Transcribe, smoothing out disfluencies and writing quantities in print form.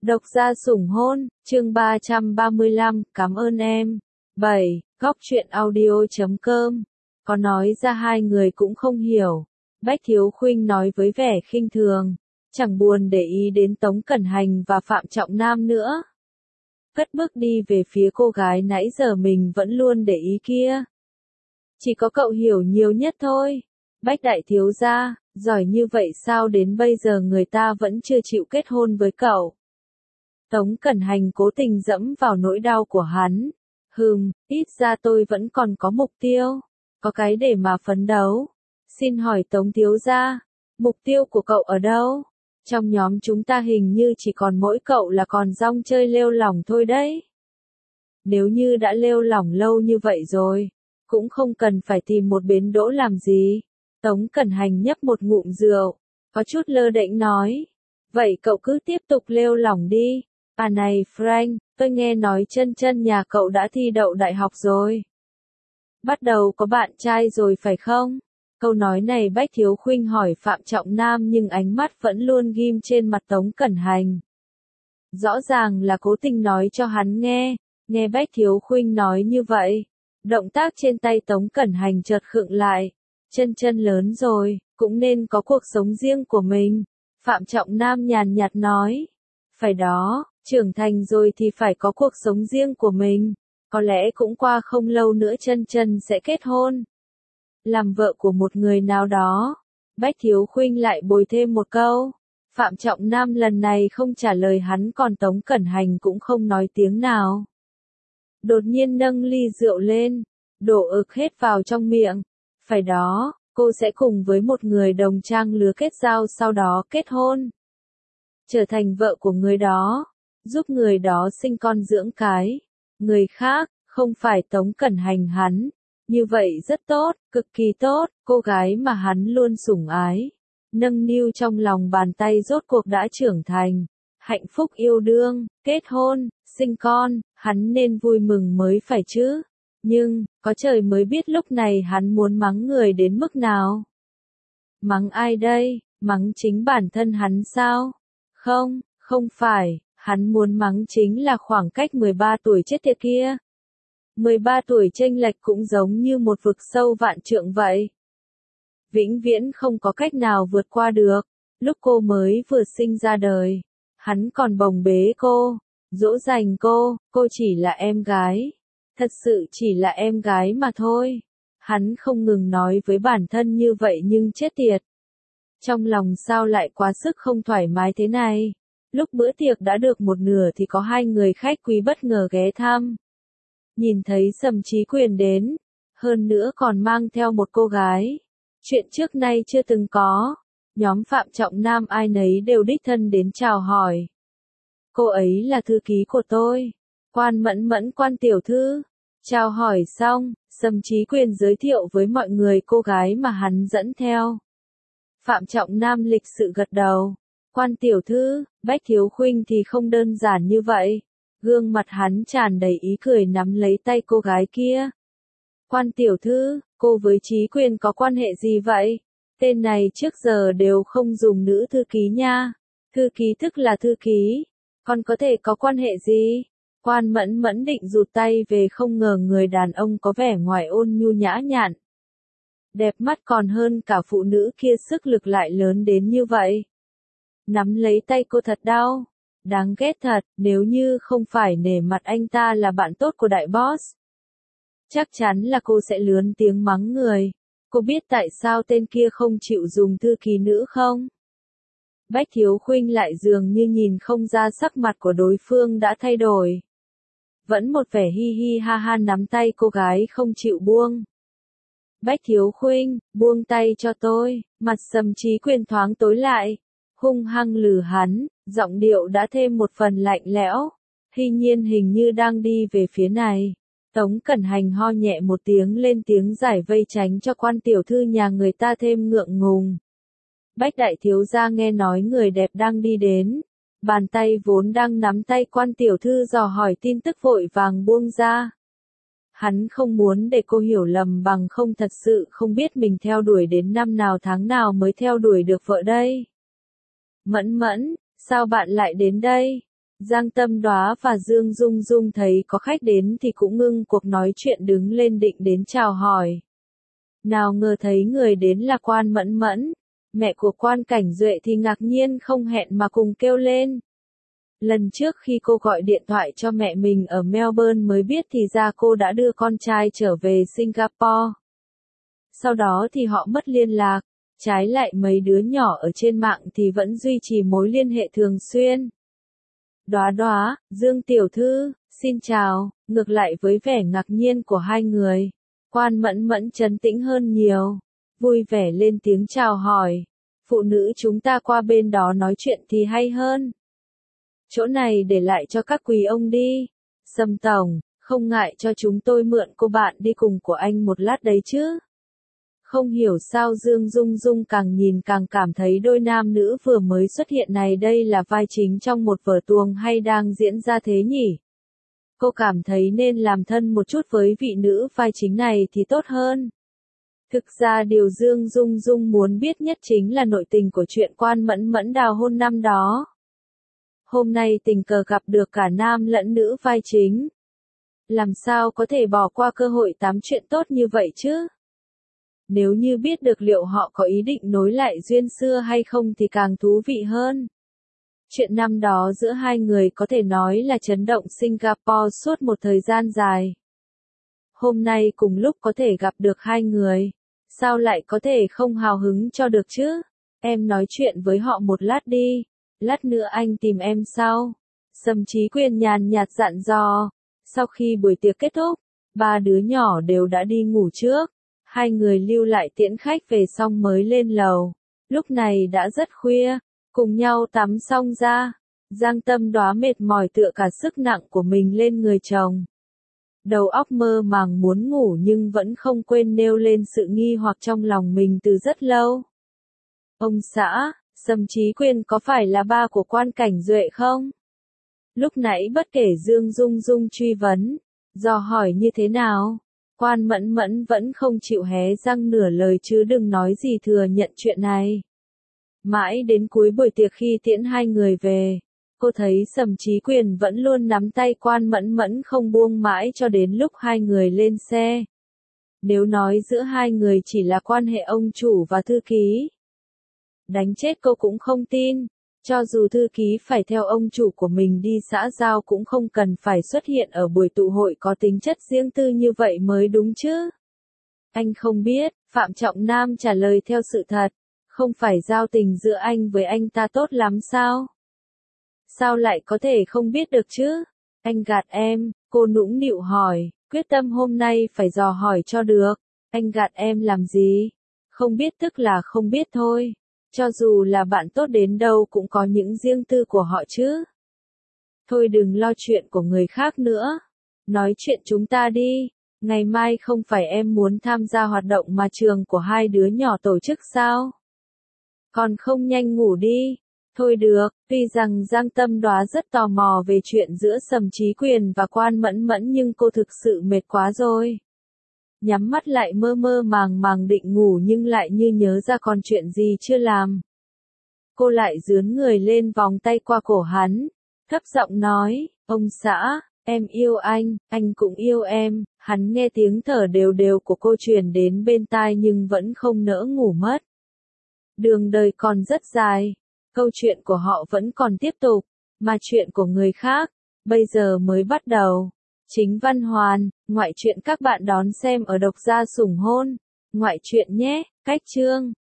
Độc gia sủng hôn, chương 335, cảm ơn em. 7. Góc truyện audio.com. Có nói ra hai người cũng không hiểu. Bách Thiếu Khuynh nói với vẻ khinh thường, chẳng buồn để ý đến Tống Cẩn Hành và Phạm Trọng Nam nữa. Cất bước đi về phía cô gái nãy giờ mình vẫn luôn để ý kia. Chỉ có cậu hiểu nhiều nhất thôi. Bách đại thiếu gia, giỏi như vậy sao đến bây giờ người ta vẫn chưa chịu kết hôn với cậu? Tống Cẩn Hành cố tình dẫm vào nỗi đau của hắn. Ít ra tôi vẫn còn có mục tiêu, có cái để mà phấn đấu. Xin hỏi Tống thiếu gia, mục tiêu của cậu ở đâu? Trong nhóm chúng ta hình như chỉ còn mỗi cậu là còn rong chơi lêu lỏng thôi đấy. Nếu như đã lêu lỏng lâu như vậy rồi, cũng không cần phải tìm một bến đỗ làm gì. Tống Cẩn Hành nhấp một ngụm rượu, có chút lơ đễnh nói. Vậy cậu cứ tiếp tục lêu lỏng đi. À này Frank, tôi nghe nói chân chân nhà cậu đã thi đậu đại học rồi. Bắt đầu có bạn trai rồi phải không? Câu nói này Bách Thiếu Khuynh hỏi Phạm Trọng Nam nhưng ánh mắt vẫn luôn ghim trên mặt Tống Cẩn Hành. Rõ ràng là cố tình nói cho hắn nghe. Nghe Bách Thiếu Khuynh nói như vậy, động tác trên tay Tống Cẩn Hành chợt khựng lại. Chân chân lớn rồi, cũng nên có cuộc sống riêng của mình. Phạm Trọng Nam nhàn nhạt nói. Phải đó, trưởng thành rồi thì phải có cuộc sống riêng của mình. Có lẽ cũng qua không lâu nữa chân chân sẽ kết hôn. Làm vợ của một người nào đó. Bách Thiếu Khuynh lại bồi thêm một câu. Phạm Trọng Nam lần này không trả lời hắn còn Tống Cẩn Hành cũng không nói tiếng nào. Đột nhiên nâng ly rượu lên, đổ ực hết vào trong miệng. Phải đó, cô sẽ cùng với một người đồng trang lứa kết giao sau đó kết hôn. Trở thành vợ của người đó, giúp người đó sinh con dưỡng cái. Người khác, không phải Tống Cẩn Hành hắn. Như vậy rất tốt, cực kỳ tốt, cô gái mà hắn luôn sủng ái. Nâng niu trong lòng bàn tay rốt cuộc đã trưởng thành. Hạnh phúc yêu đương, kết hôn, sinh con, hắn nên vui mừng mới phải chứ. Nhưng, có trời mới biết lúc này hắn muốn mắng người đến mức nào. Mắng ai đây? Mắng chính bản thân hắn sao? Không phải, hắn muốn mắng chính là khoảng cách 13 tuổi chết tiệt kia. 13 tuổi chênh lệch cũng giống như một vực sâu vạn trượng vậy. Vĩnh viễn không có cách nào vượt qua được. Lúc cô mới vừa sinh ra đời, hắn còn bồng bế cô, dỗ dành cô chỉ là em gái. Thật sự chỉ là em gái mà thôi. Hắn không ngừng nói với bản thân như vậy nhưng chết tiệt. Trong lòng sao lại quá sức không thoải mái thế này. Lúc bữa tiệc đã được một nửa thì có hai người khách quý bất ngờ ghé thăm. Nhìn thấy Sầm Chí Quyền đến, hơn nữa còn mang theo một cô gái. Chuyện trước nay chưa từng có. Nhóm Phạm Trọng Nam ai nấy đều đích thân đến chào hỏi. Cô ấy là thư ký của tôi. Quan Mẫn Mẫn quan tiểu thư. Chào hỏi xong, Sầm Chí Quyền giới thiệu với mọi người cô gái mà hắn dẫn theo. Phạm Trọng Nam lịch sự gật đầu. Quan tiểu thư, Bách Thiếu Khuynh thì không đơn giản như vậy. Gương mặt hắn tràn đầy ý cười nắm lấy tay cô gái kia. Quan tiểu thư, cô với Chí Quyền có quan hệ gì vậy? Tên này trước giờ đều không dùng nữ thư ký nha. Thư ký tức là thư ký. Còn có thể có quan hệ gì? Quan Mẫn Mẫn định rụt tay về không ngờ người đàn ông có vẻ ngoài ôn nhu nhã nhặn. Đẹp mắt còn hơn cả phụ nữ kia sức lực lại lớn đến như vậy. Nắm lấy tay cô thật đau. Đáng ghét thật, nếu như không phải nể mặt anh ta là bạn tốt của đại boss. Chắc chắn là cô sẽ lớn tiếng mắng người. Cô biết tại sao tên kia không chịu dùng thư ký nữ không? Bách Thiếu Khuynh lại dường như nhìn không ra sắc mặt của đối phương đã thay đổi. Vẫn một vẻ hi hi ha ha nắm tay cô gái không chịu buông. Bách Thiếu Khuynh, buông tay cho tôi. Mặt Sầm Chí Quyền thoáng tối lại. Hung hăng lườm hắn, giọng điệu đã thêm một phần lạnh lẽo. Hy Nhiên hình như đang đi về phía này. Tống Cẩn Hành ho nhẹ một tiếng lên tiếng giải vây tránh cho quan tiểu thư nhà người ta thêm ngượng ngùng. Bách đại thiếu gia nghe nói người đẹp đang đi đến. Bàn tay vốn đang nắm tay quan tiểu thư dò hỏi tin tức vội vàng buông ra. Hắn không muốn để cô hiểu lầm bằng không thật sự không biết mình theo đuổi đến năm nào tháng nào mới theo đuổi được vợ đây. Mẫn Mẫn, sao bạn lại đến đây? Giang Tâm Đoá và Dương Dung Dung thấy có khách đến thì cũng ngưng cuộc nói chuyện đứng lên định đến chào hỏi. Nào ngờ thấy người đến là Quan Mẫn Mẫn, mẹ của Quan Cảnh Duệ thì ngạc nhiên không hẹn mà cùng kêu lên. Lần trước khi cô gọi điện thoại cho mẹ mình ở Melbourne mới biết thì ra cô đã đưa con trai trở về Singapore. Sau đó thì họ mất liên lạc, trái lại mấy đứa nhỏ ở trên mạng thì vẫn duy trì mối liên hệ thường xuyên. Đoá Đoá, Dương tiểu thư, xin chào, ngược lại với vẻ ngạc nhiên của hai người. Quan Mẫn Mẫn trấn tĩnh hơn nhiều, vui vẻ lên tiếng chào hỏi. Phụ nữ chúng ta qua bên đó nói chuyện thì hay hơn. Chỗ này để lại cho các quý ông đi. Sâm tổng, không ngại cho chúng tôi mượn cô bạn đi cùng của anh một lát đấy chứ. Không hiểu sao Dương Dung Dung càng nhìn càng cảm thấy đôi nam nữ vừa mới xuất hiện này đây là vai chính trong một vở tuồng hay đang diễn ra thế nhỉ? Cô cảm thấy nên làm thân một chút với vị nữ vai chính này thì tốt hơn. Thực ra điều Dương Dung Dung muốn biết nhất chính là nội tình của chuyện Quan Mẫn Mẫn đào hôn năm đó. Hôm nay tình cờ gặp được cả nam lẫn nữ vai chính. Làm sao có thể bỏ qua cơ hội tám chuyện tốt như vậy chứ? Nếu như biết được liệu họ có ý định nối lại duyên xưa hay không thì càng thú vị hơn. Chuyện năm đó giữa hai người có thể nói là chấn động Singapore suốt một thời gian dài. Hôm nay cùng lúc có thể gặp được hai người, sao lại có thể không hào hứng cho được chứ? Em nói chuyện với họ một lát đi, lát nữa anh tìm em sau. Sâm Chí Quyền nhàn nhạt dặn dò. Sau khi buổi tiệc kết thúc, ba đứa nhỏ đều đã đi ngủ trước. Hai người lưu lại tiễn khách về xong mới lên lầu. Lúc này đã rất khuya, cùng nhau tắm xong ra. Giang Tâm Đoá mệt mỏi tựa cả sức nặng của mình lên người chồng. Đầu óc mơ màng muốn ngủ nhưng vẫn không quên nêu lên sự nghi hoặc trong lòng mình từ rất lâu. Ông xã, Sâm Chí Quyền có phải là ba của Quan Cảnh Duệ không? Lúc nãy bất kể Dương Dung Dung truy vấn, dò hỏi như thế nào, Quan Mẫn Mẫn vẫn không chịu hé răng nửa lời chứ đừng nói gì thừa nhận chuyện này. Mãi đến cuối buổi tiệc khi tiễn hai người về, cô thấy Sâm Chí Quyền vẫn luôn nắm tay Quan Mẫn Mẫn không buông mãi cho đến lúc hai người lên xe. Nếu nói giữa hai người chỉ là quan hệ ông chủ và thư ký, đánh chết cô cũng không tin. Cho dù thư ký phải theo ông chủ của mình đi xã giao cũng không cần phải xuất hiện ở buổi tụ hội có tính chất riêng tư như vậy mới đúng chứ. Anh không biết, Phạm Trọng Nam trả lời theo sự thật. Không phải giao tình giữa anh với anh ta tốt lắm sao? Sao lại có thể không biết được chứ? Anh gạt em, cô nũng nịu hỏi, quyết tâm hôm nay phải dò hỏi cho được. Anh gạt em làm gì? Không biết tức là không biết thôi. Cho dù là bạn tốt đến đâu cũng có những riêng tư của họ chứ. Thôi đừng lo chuyện của người khác nữa. Nói chuyện chúng ta đi. Ngày mai không phải em muốn tham gia hoạt động mà trường của hai đứa nhỏ tổ chức sao? Còn không nhanh ngủ đi. Thôi được, tuy rằng Giang Tâm Đoá rất tò mò về chuyện giữa Sâm Chí Quyền và Quan Mẫn Mẫn nhưng cô thực sự mệt quá rồi. Nhắm mắt lại mơ mơ màng màng định ngủ nhưng lại như nhớ ra còn chuyện gì chưa làm. Cô lại dướn người lên vòng tay qua cổ hắn, thấp giọng nói, ông xã, em yêu anh cũng yêu em. Hắn nghe tiếng thở đều đều của cô truyền đến bên tai nhưng vẫn không nỡ ngủ mất. Đường đời còn rất dài, câu chuyện của họ vẫn còn tiếp tục, mà chuyện của người khác, bây giờ mới bắt đầu. Chính Văn Hoàn, ngoại truyện các bạn đón xem ở Độc Gia Sủng Hôn, ngoại truyện nhé, cách chương.